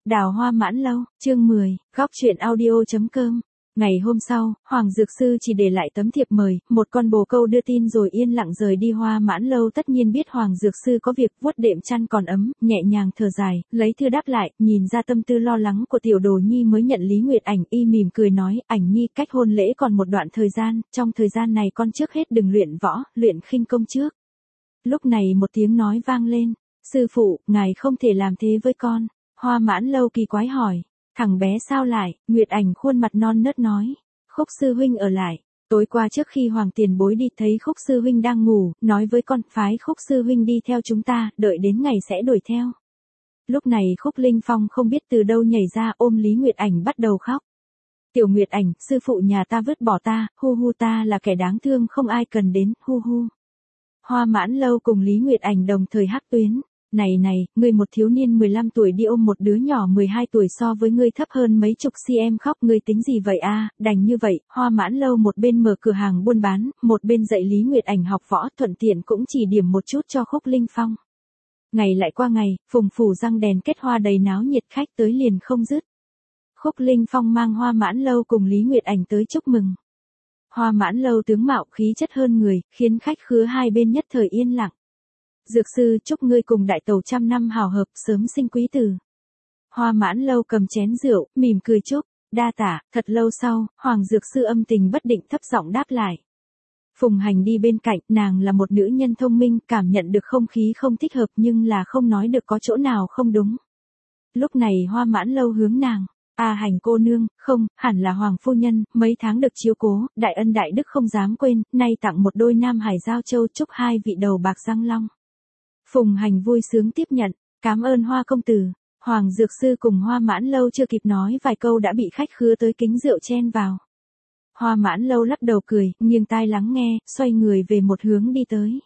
Đào hoa mãn lâu, chương 10, góc chuyện audio.com. Ngày hôm sau, Hoàng Dược Sư chỉ để lại tấm thiệp mời, một con bồ câu đưa tin rồi yên lặng rời đi. Hoa mãn lâu tất nhiên biết Hoàng Dược Sư có việc, vuốt đệm chăn còn ấm, nhẹ nhàng thở dài, lấy thư đáp lại, nhìn ra tâm tư lo lắng của tiểu đồ nhi mới nhận Lý Nguyệt Ảnh, y mỉm cười nói, Ảnh nhi cách hôn lễ còn một đoạn thời gian, trong thời gian này con trước hết đừng luyện võ, luyện khinh công trước. Lúc này một tiếng nói vang lên, sư phụ, ngài không thể làm thế với con. Hoa mãn lâu kỳ quái hỏi, thằng bé sao lại? Nguyệt Ảnh khuôn mặt non nớt nói, Khúc sư huynh ở lại. Tối qua trước khi Hoàng tiền bối đi thấy Khúc sư huynh đang ngủ, nói với con, phái Khúc sư huynh đi theo chúng ta, đợi đến ngày sẽ đuổi theo. Lúc này Khúc Linh Phong không biết từ đâu nhảy ra ôm Lý Nguyệt Ảnh bắt đầu khóc. Tiểu Nguyệt Ảnh, sư phụ nhà ta vứt bỏ ta, hu hu, ta là kẻ đáng thương không ai cần đến, hu hu. Hoa mãn lâu cùng Lý Nguyệt Ảnh đồng thời hắc tuyến. Này, ngươi một thiếu niên 15 tuổi đi ôm một đứa nhỏ 12 tuổi so với ngươi thấp hơn mấy chục cm khóc, ngươi tính gì vậy a? Đành như vậy, Hoa mãn lâu một bên mở cửa hàng buôn bán, một bên dạy Lý Nguyệt Ảnh học võ, thuận tiện cũng chỉ điểm một chút cho Khúc Linh Phong. Ngày lại qua ngày, phùng phủ răng đèn kết hoa đầy náo nhiệt, khách tới liền không dứt. Khúc Linh Phong mang Hoa mãn lâu cùng Lý Nguyệt Ảnh tới chúc mừng. Hoa mãn lâu tướng mạo khí chất hơn người, khiến khách khứa hai bên nhất thời yên lặng. Dược sư, chúc ngươi cùng đại tẩu trăm năm hào hợp, sớm sinh quý tử. Hoa mãn lâu cầm chén rượu, mỉm cười chúc, đa tả. Thật lâu sau, Hoàng Dược Sư âm tình bất định thấp giọng đáp lại. Phùng Hành đi bên cạnh, nàng là một nữ nhân thông minh, cảm nhận được không khí không thích hợp nhưng là không nói được có chỗ nào không đúng. Lúc này Hoa mãn lâu hướng nàng. Hành cô nương, không, hẳn là Hoàng phu nhân, mấy tháng được chiếu cố, đại ân đại đức không dám quên, nay tặng một đôi nam hải giao châu, chúc hai vị đầu bạc răng long. Phùng Hành vui sướng tiếp nhận, cảm ơn Hoa công tử. Hoàng Dược Sư cùng Hoa mãn lâu chưa kịp nói vài câu đã bị khách khứa tới kính rượu chen vào. Hoa mãn lâu lắc đầu cười, nghiêng tai lắng nghe, xoay người về một hướng đi tới.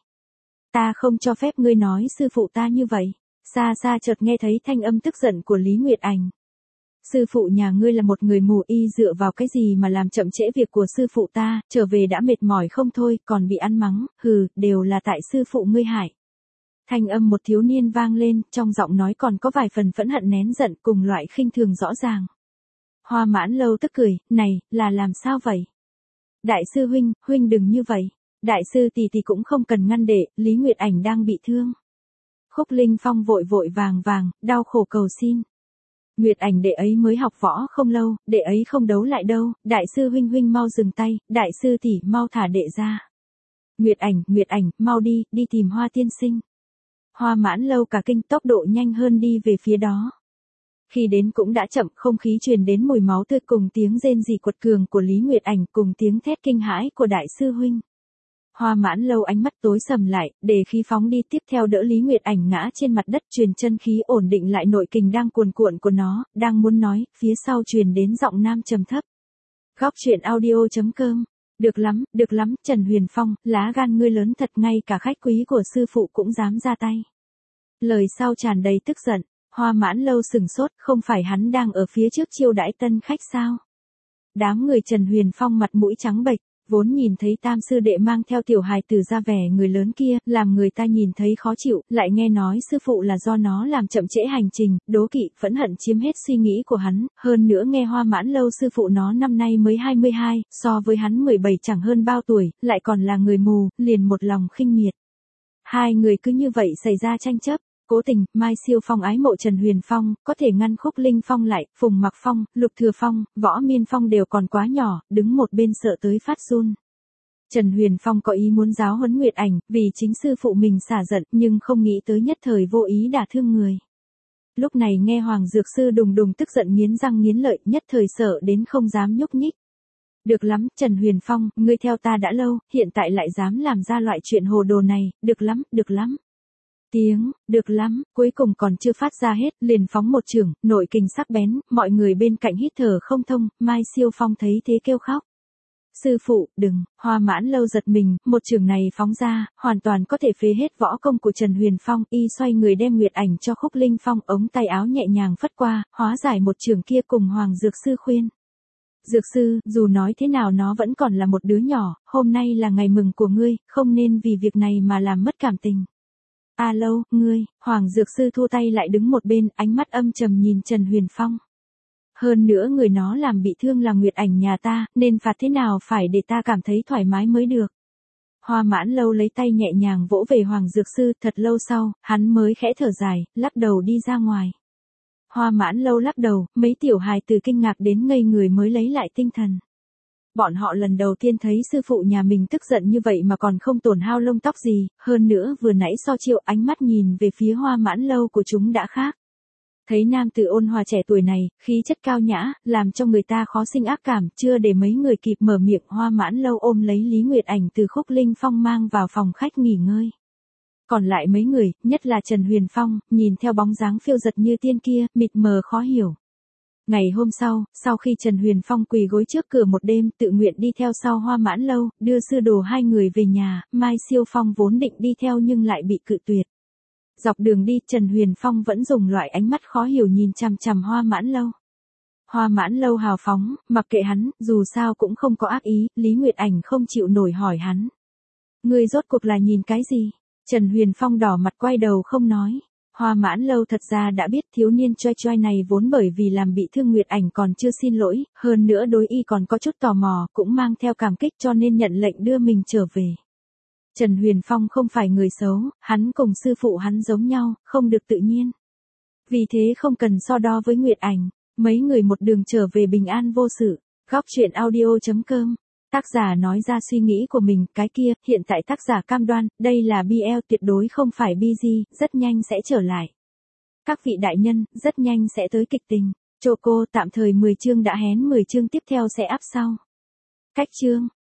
Ta không cho phép ngươi nói sư phụ ta như vậy. Xa xa chợt nghe thấy thanh âm tức giận của Lý Nguyệt Ảnh. Sư phụ nhà ngươi là một người mù, y dựa vào cái gì mà làm chậm trễ việc của sư phụ ta, trở về đã mệt mỏi không thôi, còn bị ăn mắng, đều là tại sư phụ ngươi hại. Thanh âm một thiếu niên vang lên, trong giọng nói còn có vài phần phẫn hận nén giận, cùng loại khinh thường rõ ràng. Hoa mãn lâu tức cười, này, là làm sao vậy? Đại sư huynh đừng như vậy. Đại sư tỷ cũng không cần ngăn đệ, Lý Nguyệt Ảnh đang bị thương. Khúc Linh Phong vội vàng, đau khổ cầu xin. Nguyệt Ảnh đệ ấy mới học võ không lâu, đệ ấy không đấu lại đâu, đại sư huynh mau dừng tay, đại sư tỷ mau thả đệ ra. Nguyệt Ảnh, mau đi tìm Hoa tiên sinh. Hoa mãn lâu cả kinh, tốc độ nhanh hơn đi về phía đó. Khi đến cũng đã chậm, không khí truyền đến mùi máu tươi cùng tiếng rên rỉ quật cường của Lý Nguyệt Ảnh cùng tiếng thét kinh hãi của đại sư huynh. Hoa mãn lâu ánh mắt tối sầm lại, để khí phóng đi, tiếp theo đỡ Lý Nguyệt Ảnh ngã trên mặt đất, truyền chân khí ổn định lại nội kình đang cuồn cuộn của nó, đang muốn nói, phía sau truyền đến giọng nam trầm thấp. Góc chuyện audio.com. Được lắm, Trần Huyền Phong, lá gan ngươi lớn thật, ngay cả khách quý của sư phụ cũng dám ra tay. Lời sau tràn đầy tức giận, Hoa mãn lâu sừng sốt, không phải hắn đang ở phía trước chiêu đãi tân khách sao? Đám người Trần Huyền Phong mặt mũi trắng bệch, vốn nhìn thấy tam sư đệ mang theo tiểu hài tử ra vẻ người lớn kia, làm người ta nhìn thấy khó chịu, lại nghe nói sư phụ là do nó làm chậm trễ hành trình, đố kỵ, phẫn hận chiếm hết suy nghĩ của hắn, hơn nữa nghe Hoa mãn lâu sư phụ nó năm nay mới 22, so với hắn 17 chẳng hơn bao tuổi, lại còn là người mù, liền một lòng khinh miệt. Hai người cứ như vậy xảy ra tranh chấp. Cố tình, Mai Siêu Phong ái mộ Trần Huyền Phong, có thể ngăn Khúc Linh Phong lại, Phùng Mặc Phong, Lục Thừa Phong, Võ Miên Phong đều còn quá nhỏ, đứng một bên sợ tới phát run. Trần Huyền Phong có ý muốn giáo huấn Nguyệt Ảnh, vì chính sư phụ mình xả giận, nhưng không nghĩ tới nhất thời vô ý đả thương người. Lúc này nghe Hoàng Dược Sư đùng tức giận nghiến răng nghiến lợi, nhất thời sợ đến không dám nhúc nhích. Được lắm, Trần Huyền Phong, ngươi theo ta đã lâu, hiện tại lại dám làm ra loại chuyện hồ đồ này, được lắm. Tiếng, được lắm, cuối cùng còn chưa phát ra hết, liền phóng một chưởng, nội kình sắc bén, mọi người bên cạnh hít thở không thông, Mai Siêu Phong thấy thế kêu khóc. Sư phụ, đừng, Hoa mãn lâu giật mình, một chưởng này phóng ra, hoàn toàn có thể phế hết võ công của Trần Huyền Phong, y xoay người đem Nguyệt Ảnh cho Khúc Linh Phong, ống tay áo nhẹ nhàng phất qua, hóa giải một chưởng kia cùng Hoàng Dược Sư khuyên. Dược sư, dù nói thế nào nó vẫn còn là một đứa nhỏ, hôm nay là ngày mừng của ngươi, không nên vì việc này mà làm mất cảm tình. Lâu, ngươi, Hoàng Dược Sư thua tay lại đứng một bên, ánh mắt âm trầm nhìn Trần Huyền Phong. Hơn nữa người nó làm bị thương là Nguyệt Ảnh nhà ta, nên phạt thế nào phải để ta cảm thấy thoải mái mới được. Hoa Mãn Lâu lấy tay nhẹ nhàng vỗ về Hoàng Dược Sư, thật lâu sau, hắn mới khẽ thở dài, lắc đầu đi ra ngoài. Hoa Mãn Lâu lắc đầu, mấy tiểu hài từ kinh ngạc đến ngây người mới lấy lại tinh thần. Bọn họ lần đầu tiên thấy sư phụ nhà mình tức giận như vậy mà còn không tổn hao lông tóc gì, hơn nữa vừa nãy so chiêu ánh mắt nhìn về phía Hoa Mãn Lâu của chúng đã khác. Thấy nam tử ôn hòa trẻ tuổi này, khí chất cao nhã, làm cho người ta khó sinh ác cảm, chưa để mấy người kịp mở miệng, Hoa Mãn Lâu ôm lấy Lý Nguyệt Ảnh từ Khúc Linh Phong mang vào phòng khách nghỉ ngơi. Còn lại mấy người, nhất là Trần Huyền Phong, nhìn theo bóng dáng phiêu giật như tiên kia, mịt mờ khó hiểu. Ngày hôm sau khi Trần Huyền Phong quỳ gối trước cửa một đêm, tự nguyện đi theo sau Hoa Mãn Lâu, đưa sư đồ hai người về nhà, Mai Siêu Phong vốn định đi theo nhưng lại bị cự tuyệt. Dọc đường đi, Trần Huyền Phong vẫn dùng loại ánh mắt khó hiểu nhìn chằm chằm Hoa Mãn Lâu. Hoa Mãn Lâu hào phóng, mặc kệ hắn, dù sao cũng không có ác ý, Lý Nguyệt Ảnh không chịu nổi hỏi hắn. Ngươi rốt cuộc là nhìn cái gì? Trần Huyền Phong đỏ mặt quay đầu không nói. Hoa Mãn Lâu thật ra đã biết thiếu niên choi choi này vốn bởi vì làm bị thương Nguyệt Ảnh còn chưa xin lỗi, hơn nữa đối y còn có chút tò mò, cũng mang theo cảm kích cho nên nhận lệnh đưa mình trở về. Trần Huyền Phong không phải người xấu, hắn cùng sư phụ hắn giống nhau, không được tự nhiên. Vì thế không cần so đo với Nguyệt Ảnh, mấy người một đường trở về bình an vô sự. Góc truyện audio.com. Tác giả nói ra suy nghĩ của mình, cái kia, hiện tại tác giả cam đoan, đây là BL tuyệt đối không phải BG, rất nhanh sẽ trở lại. Các vị đại nhân, rất nhanh sẽ tới kịch tình. Choco tạm thời 10 chương đã hén 10 chương tiếp theo sẽ up sau. Cách chương.